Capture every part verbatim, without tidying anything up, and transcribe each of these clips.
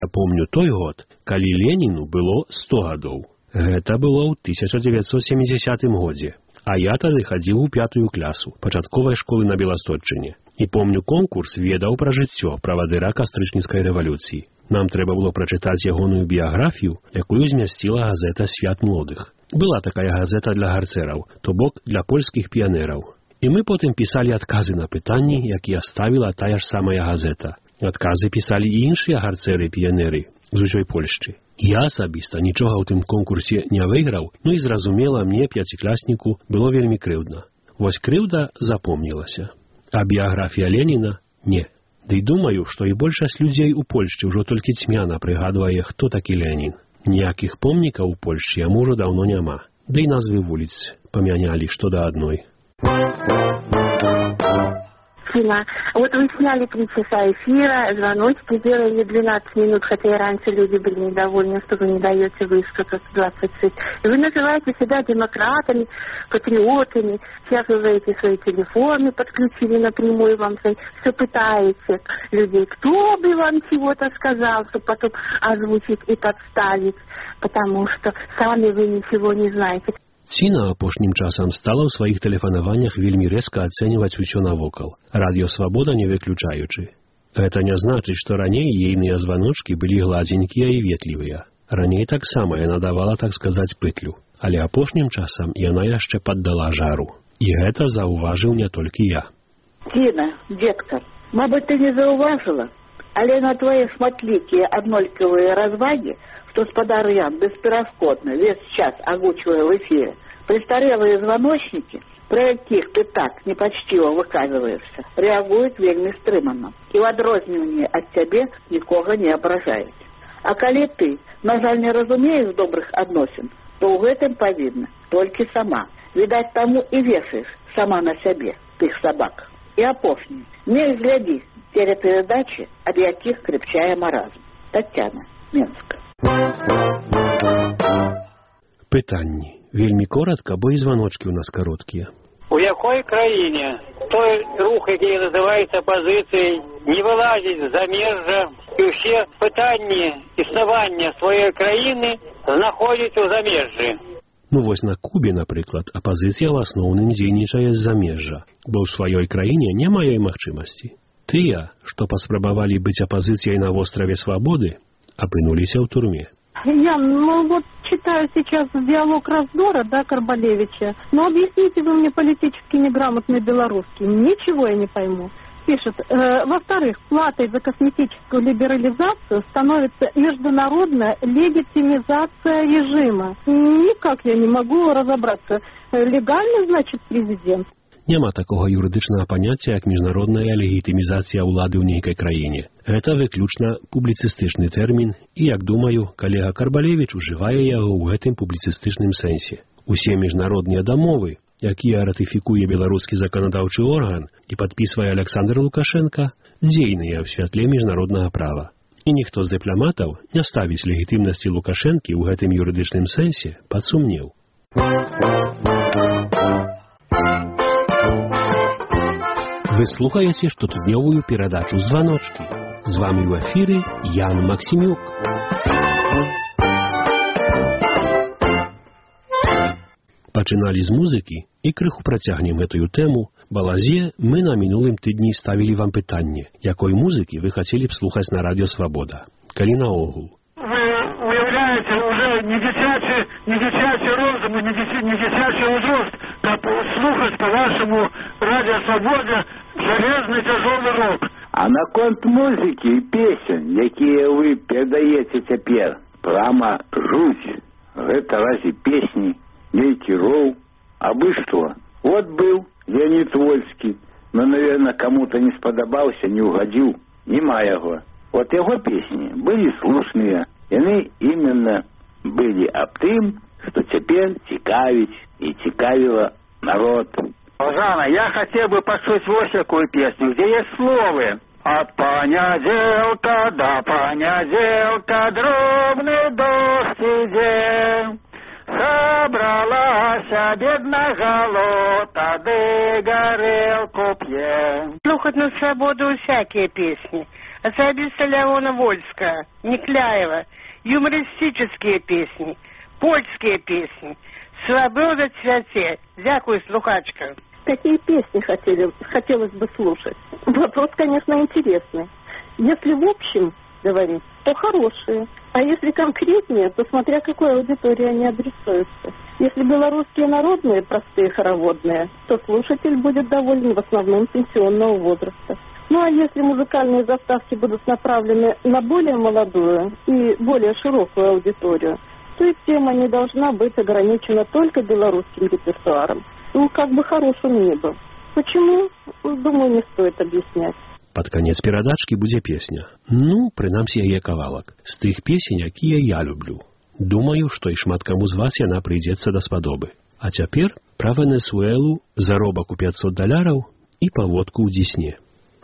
Я помню той год, калі Леніну было сто гадоў. Гэта было ў тысяча дзевяцьсот сямідзясятым годзе. А я тады хадзіў у пятую клясу пачатковай школы на Беластотчыне. І помню, конкурс ведаў пра жыццё правадыра кастрычніцкай рэвалюцыі. Нам трэба было прачытаць ягоную біяграфію, якую змясціла газета «Свят молодых». Была такая газета для гарцэраў, то бок для польскіх піянераў. І мы потым пісалі адказы на пытанні, якія ставіла тая ж самая газета. Адказы пісалі і іншыя гарцэры-піянеры з усёй Польшчы. Я асабіста нічога ў тым конкурсе не выйграў, ну і зразумела, мне, пяціклясніку, было вельмі крыўдна. Вось крыўда запомнілася. А біяграфія Леніна – не. Ды думаю, што і большасць людзей у Польшчы ўжо толькі цьмяна прыгадвае, хто такі Ленін. Ніякіх помнікаў у Польшчы яму ўжо даўно няма. Ды і назвы вуліц памянялі што да адной. Вот вы сняли три часа эфира, звоночки сделали двенадцать минут, хотя и раньше люди были недовольны, что вы не даете высказаться двадцать шесть. И вы называете себя демократами, патриотами. Сейчас вы эти свои телефоны подключили напрямую, вам все пытаете людей, кто бы вам чего-то сказал, чтобы потом озвучить и подставить, потому что сами вы ничего не знаете. Ціна апошнім часам стала ў сваіх тэлефанаваннях вельмі рэзка ацэньваць усё навокал, радыёсвабода не выключаючы. Гэта не значыць, што раней ейныя званочкі былі гладзенькія і ветлівыя. Раней таксама яна давала, так сказаць, пытлю, але апошнім часам яна яшчэ паддала жару. І гэта заўважыў не толькі я. Ціна, дзетка, мабыць, ты не заўважыла, але на твае шматлікія аднолькавыя развагі, что спадар'ян бесперашкодно весь час огучивая в эфире престарелые звоночники, про яких ты так непочтиво выказываешься, реагуют вельми стрыманно и в адрозненне от тебе никого не ображают. А коли ты, на жаль, не разумеешь добрых адносин, то в этом повинна только сама. Видать, тому и вешаешь сама на себе тых собак. И опошни, не изгляди телепередачи, от яких крепчая маразм. Татьяна, Минск. Пытанні. Вельмі коротка, бо і званочки у нас короткія. У якой країні той рух, який називається опозицією, не вилазить з заміжжя, і всі питання існування своєї країни знаходяться у заміжжі? Ну вось на Кубе, напрыклад, апозіція в асноўным дзейнічае з замежжа, бо ў сваёй краіне не мае магчымасці. Тыя, што паспрабавалі быць апозіцыяй на вострове Свободы, опынулись в турме. Я, ну вот читаю сейчас диалог раздора, да, Карбалевича. Но объясните вы мне политически неграмотный белорусский. Ничего я не пойму. Пишет, э, во-вторых, платой за косметическую либерализацию становится международная легитимизация режима. Никак я не могу разобраться. Легальный, значит, президент. Няма такого юрыдычнага паняцця, як міжнародная легітымізацыя ўлады ў нейкай краіне. Гэта выключна публіцыстычны тэрмін, і, як думаю, калега Карбалевіч ужывае яго ў гэтым публіцыстычным сэнсе. Усе міжнародныя дамовы, якія ратыфікуе беларускі заканадаўчы орган і падпісвае Александр Лукашенко, дзейныя ў святле міжнароднага права. І ніхто з дыпламатаў не ставіць легітымнасці Лукашэнкі ў гэтым юрыдычным сэнсе пад сумнеў. Вы слухаеце штотыднёвую перадачу «Званочки». З вами ў эфіры Ян Максімюк. Пачыналі з музыкі і крыху працягнем гэтую тэму. Балазе мы на мінулым тыдні ставілі вам пытанне, якой музыкі вы хацелі б слухаць на радыё «Свабода». Калі наогул. Вы уяўляеце уже не дзіцячы, не дзіцячы розум, не дзіцячы ўзрост, каб слухаць по вашему радыё «Свабода» железный тяжелый рок. А наконт музыки и песен, якія вы перадаеце цяпер, прямо жуть. Гэта разве песни, нейкі роў, абы што. Вот был Леонид Вольскі, но, наверное, кому-то не сподобался, не угодил, нема яго. Вот его песни были слушные, яны именно были об тым, что теперь цікавіць и цікавила народ. Жанна, я хотел бы послушать вот такую песню, где есть словы. От понеделка до понеделка дробный дождь идет. Собралась бедная голота, да горелку пьет. Слухать на свободу всякие песни. особисто Леона Вольская, Никляева, юмористические песни, польские песни. Свобода цвяте. Дякую, слухачка. Какие песни хотели, хотелось бы слушать? Вопрос, конечно, интересный. Если в общем говорить, то хорошие. А если конкретнее, то смотря какой аудитории они адресуются. Если белорусские народные, простые, хороводные, то слушатель будет доволен в основном пенсионного возраста. Ну а если музыкальные заставки будут направлены на более молодую и более широкую аудиторию, то и тема не должна быть ограничена только белорусским репертуаром. Ну, как бы хорош он ни был. Почему? Думаю, не стоит объяснять. Пад канец перадачкі будзе песня. Ну, прынамсі яе кавалак. З тых песень, якія я люблю. Думаю, што і шмат каму з вас яна прыйдзецца даспадобы. А цяпер пра Венесуэлу, заробак у пятьсот даляраў і паводку ў Дзесне.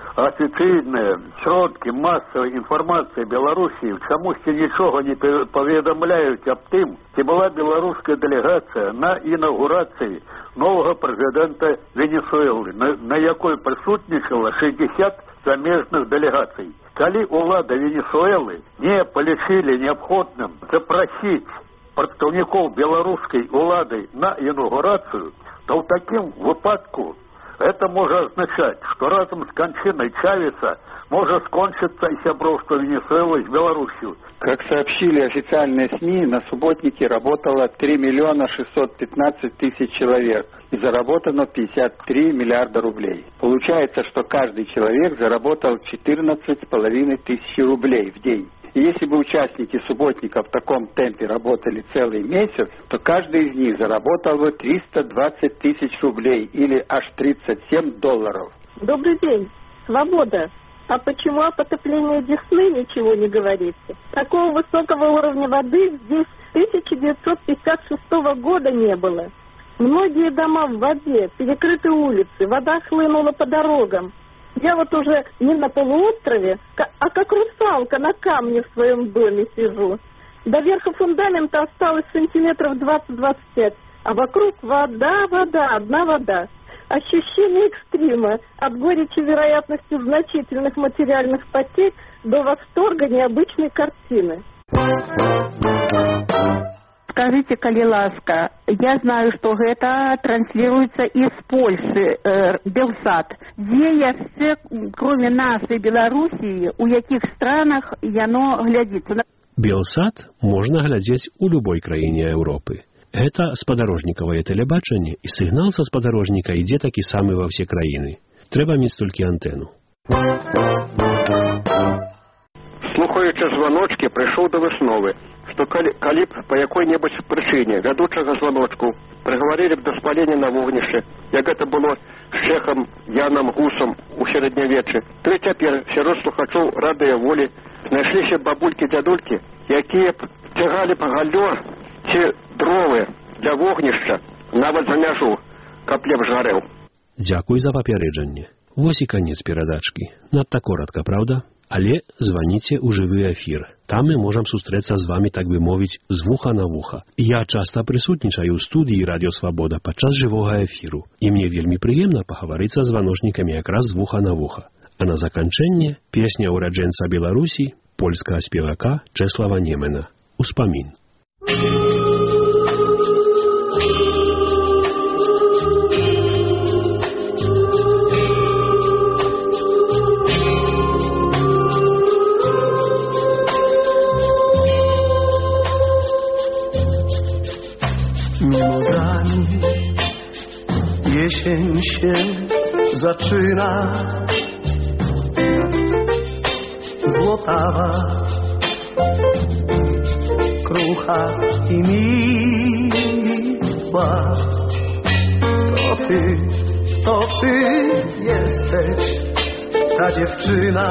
Официальные сродки массовой информации Белоруссии чамусьці нічога не паведамляюць аб тым, ці была беларуская делегация на інаўгурацыі нового президента Венесуэлы, на, на якой присутнічала шестьдесят замежных делегаций. Калі улада Венесуэлы не палічылі необходным запросить прадстаўнікоў беларускай улады на інаўгурацыю, то в таким выпадку это может означать, что разом с кончиной Чавеса может скончиться и сябровство Венесуэлы с Беларусью. Как сообщили официальные СМИ, на субботнике работало три миллиона шестьсот пятнадцать тысяч человек и заработано пятьдесят три миллиарда рублей. Получается, что каждый человек заработал четырнадцать с половиной тысяч рублей в день. И если бы участники субботника в таком темпе работали целый месяц, то каждый из них заработал бы триста двадцать тысяч рублей или аж тридцать семь долларов. Добрый день. Свобода. А почему о потоплении Десны ничего не говорите? Такого высокого уровня воды здесь с тысяча девятьсот пятьдесят шестого года не было. Многие дома в воде, перекрыты улицы, вода хлынула по дорогам. Я вот уже не на полуострове, а как русалка на камне в своем доме сижу. До верха фундамента осталось сантиметров двадцать-двадцать пять, а вокруг вода, вода, одна вода. Ощущение экстрима, от горечи вероятностью значительных материальных потерь до восторга необычной картины. Скажите, калі ласка, я знаю, что это транслируется из Польши, э, Белсат. Где яшчэ, кроме нашей Белоруссии, у яких странах яно глядится? Белсат можно глядзець у любой краіне Европы. Это спадарожнікавае тэлебачанне, і сігнал са спадарожніка ідзе такі самы ва ўсе краіны. Трэба мець толькі антэну. Слухаючы званочкі, прыйшоў да высновы, што калі, калі б па якой-небудзь прычыне вядучага званочку прыгаварылі б да спалення на вогнішчы, як гэта было з шэхам Янам Гусам у сярэднявеччы, то і цяпер сярод слухачоў радыё волі знайшліся бабулькі-дзядулькі, якія б цягалі б галлё ці дровы для вогнішча нават за мяжу, каб лепш гарэў. Дзякуй за папярэджанне. Вось і канец перадачкі. Надта коротка, правда? Але званіце ў жывы эфір. Там мы можам сустрэцца з вами, так бы мовіць, з вуха на вуха. Я часта прысутнічаю ў студыі Радіё Свабода падчас жывога эфіру. І мне вельмі прыемна пагаварыцца з званочнікамі якраз з вуха на вуха. А на заканчэнне песня ўраджэнца Беларусі, польскага спевака Чэслава Немена. Успамін. Mimozami jesień się zaczyna, złotawa, krucha i miła. To ty, to ty jesteś ta dziewczyna,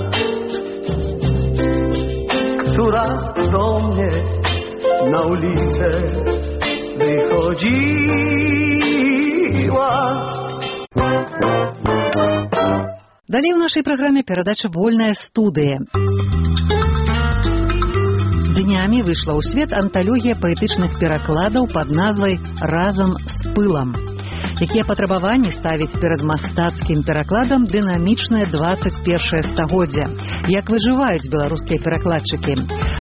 która do mnie na ulicę wychodziła. Далей у нашай праграме перадача «Вольная студыя». Днямі выйшла ў свет анталогія паэтычных перакладаў пад назвай «Разам з пылам». Якія патрабаванні ставіць перад мастацкім перакладам дынамічнае дваццаць першае стагоддзе? Як выжываюць беларускія перакладчыкі?